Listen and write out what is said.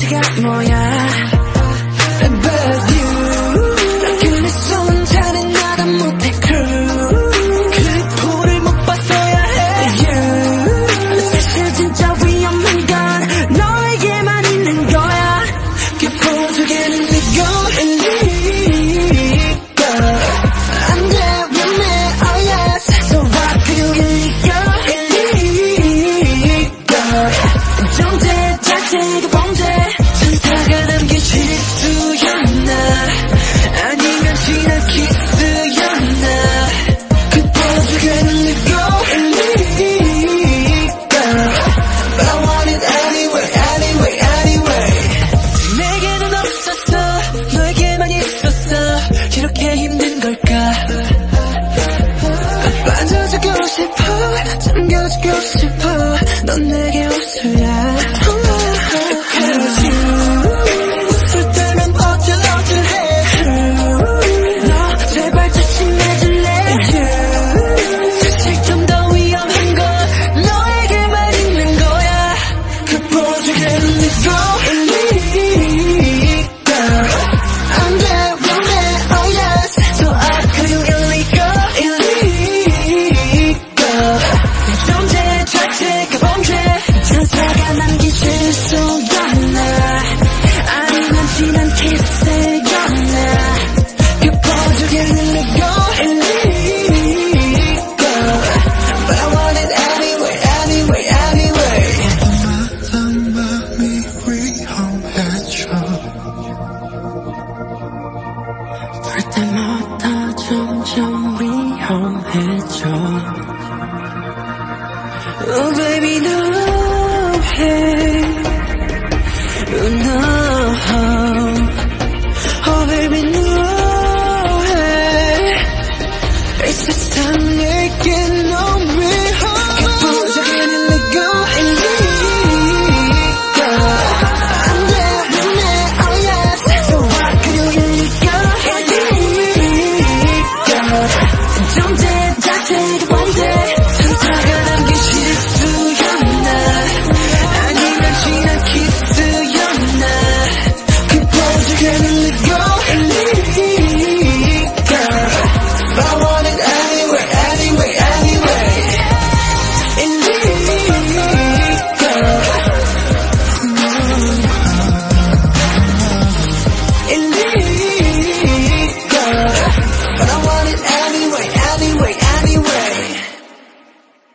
네가 뭐야 But you 그래 손자는 나다 못해 crew 그 볼을 못 봤어야 해 You 사실 진짜 위험한 건 너에게만 있는 거야 그 보조개는 네가 이렇게 힘든 걸까 빠져주고 싶어 잠겨주고 싶어 넌 내게 웃으라 Cause you 웃을 때면 어질어질해 너 제발 조심해줄래 사실 좀 더 위험한 건 너에게만 있는 거야 그 보조개는 네가 볼 때마다 점점 위험해져 Oh baby no hey no Oh baby no hey 이 세상 내게 너무 위험해 그 보조개는 내가 But I want it anyway.